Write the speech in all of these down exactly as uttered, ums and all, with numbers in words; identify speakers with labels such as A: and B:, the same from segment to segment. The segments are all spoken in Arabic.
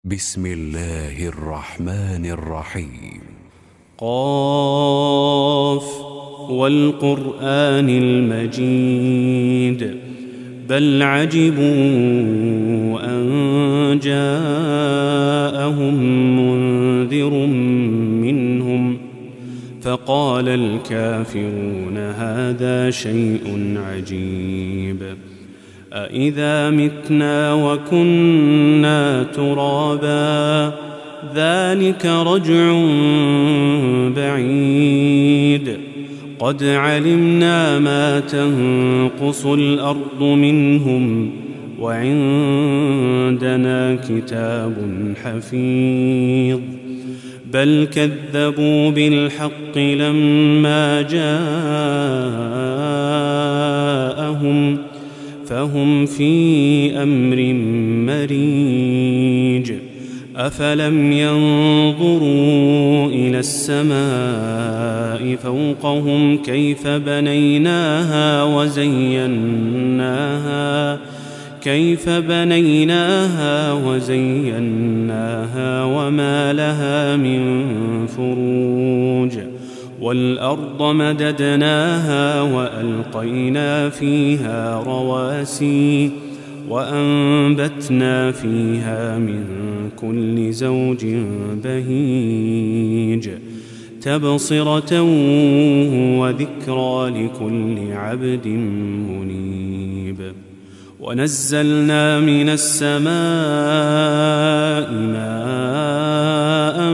A: بسم الله الرحمن الرحيم.
B: قاف والقرآن المجيد بل عجبوا أن جاءهم منذر منهم فقال الكافرون هذا شيء عجيب أإذا متنا وكنا ترابا ذلك رجع بعيد قد علمنا ما تنقص الأرض منهم وعندنا كتاب حفيظ بل كذبوا بالحق لما جاءهم فهم في أمر مريج أفلم ينظروا إلى السماء فوقهم كيف بنيناها وزيناها كيف بنيناها وزيناها وما لها من فروج والأرض مددناها وألقينا فيها رواسي وأنبتنا فيها من كل زوج بهيج تبصرة وذكرى لكل عبد منيب ونزلنا من السماء ماء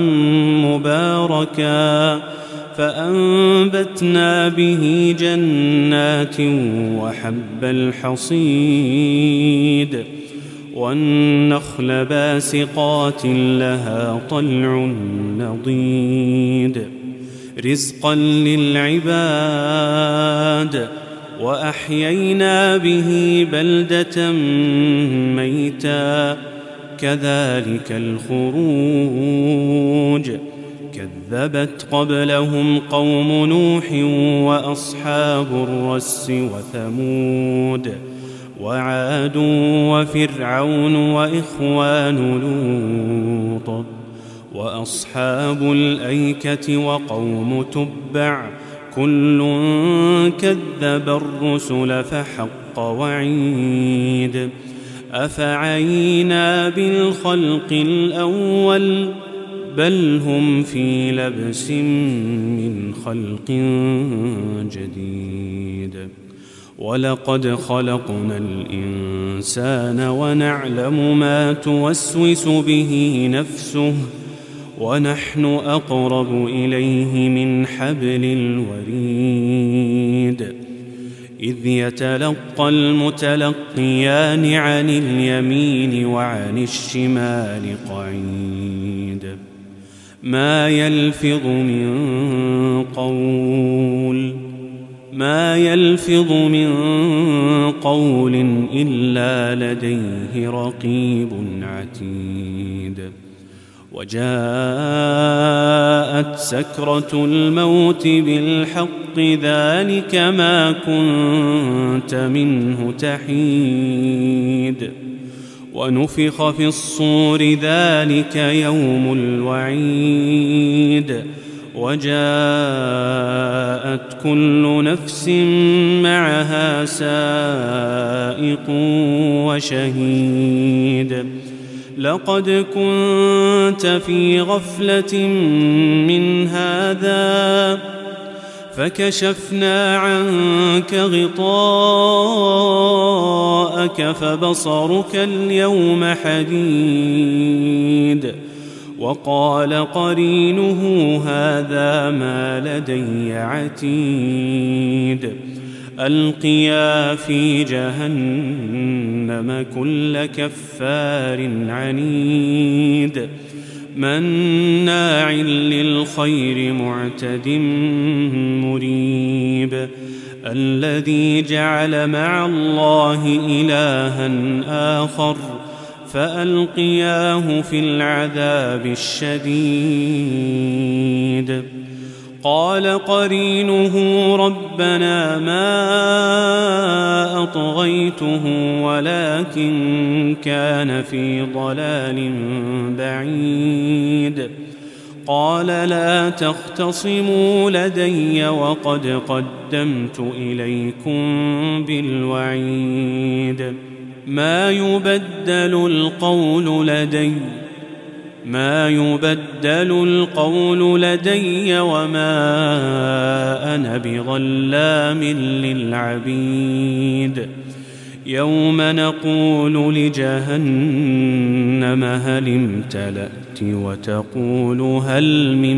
B: مباركا فأنبتنا به جنات وحب الحصيد والنخل باسقات لها طلع نضيد رزقا للعباد وأحيينا به بلدة ميتا كذلك الخروج كذبت قبلهم قوم نوح وأصحاب الرس وثمود وعاد وفرعون وإخوان لوط وأصحاب الأيكة وقوم تبع كل كذب الرسل فحق وعيد أفعينا بالخلق الأول بل هم في لبس من خلق جديد ولقد خلقنا الإنسان ونعلم ما توسوس به نفسه ونحن أقرب إليه من حبل الوريد إذ يتلقى المتلقيان عن اليمين وعن الشمال قعيد ما يلفظ من قول ما يلفظ من قول إلا لديه رقيب عتيد وجاءت سكرة الموت بالحق ذلك ما كنت منه تحيد ونفخ في الصور ذلك يوم الوعيد وجاءت كل نفس معها سائق وشهيد لقد كنت في غفلة من هذا فكشفنا عنك غطاءك فبصرك اليوم حديد وقال قرينه هذا ما لدي عتيد ألقيا في جهنم كل كفار عنيد مناع للخير معتد مريب الذي جعل مع الله إلها آخر فألقياه في العذاب الشديد قال قرينه ربنا ما أطغيته ولكن كان في ضلال بعيد. قال لا تختصموا لدي وقد قدمت إليكم بالوعيد. ما يبدل القول لدي ما يبدل القول لدي وما أنا بظلام للعبيد. يوم نقول لجهنم هل امتلأت وتقول هل من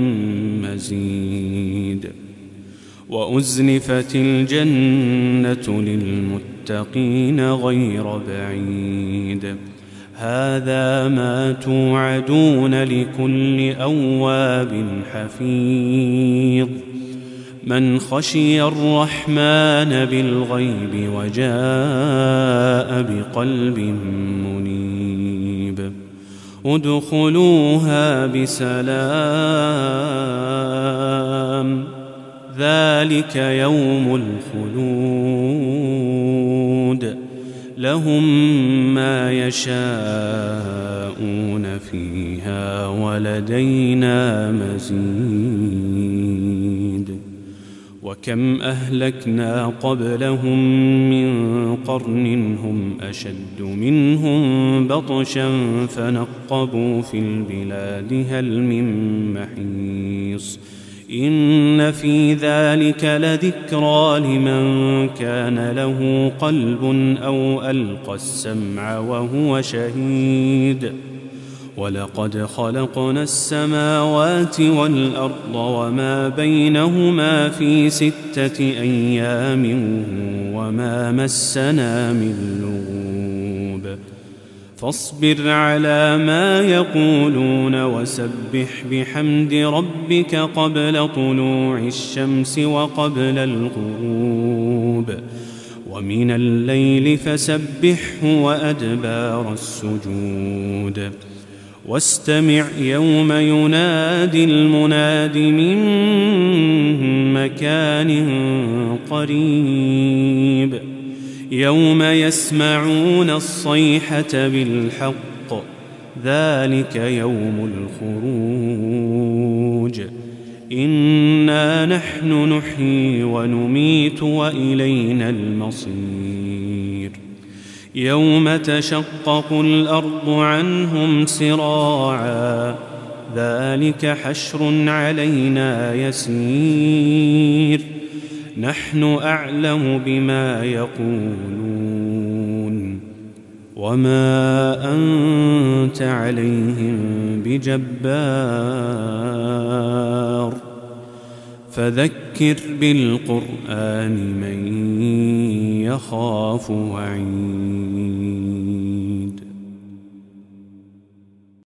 B: مزيد. وأزلفت الجنة للمتقين غير بعيد. هذا ما توعدون لكل أواب حفيظ. من خشي الرحمن بالغيب وجاء بقلب منيب. ادخلوها بسلام ذلك يوم الخلود. لهم ما يشاءون فيها ولدينا مزيد. وكم أهلكنا قبلهم من قرن هم أشد منهم بطشا فنقبوا في البلاد هل من محيص. إن في ذلك لذكرى لمن كان له قلب أو ألقى السمع وهو شهيد. ولقد خلقنا السماوات والأرض وما بينهما في ستة أيام وما مسنا من لغوب. فاصبر على ما يقولون وسبح بحمد ربك قبل طلوع الشمس وقبل الغروب ومن الليل فسبحه وأدبار السجود. واستمع يوم ينادي المناد من مكان قريب. يوم يسمعون الصيحة بالحق ذلك يوم الخروج. إنا نحن نحيي ونميت وإلينا المصير. يوم تشقق الأرض عنهم سراعا ذلك حشر علينا يسير. نحن أعلم بما يقولون وما أنت عليهم بجبار. فذكر بالقرآن من يخاف وعيد.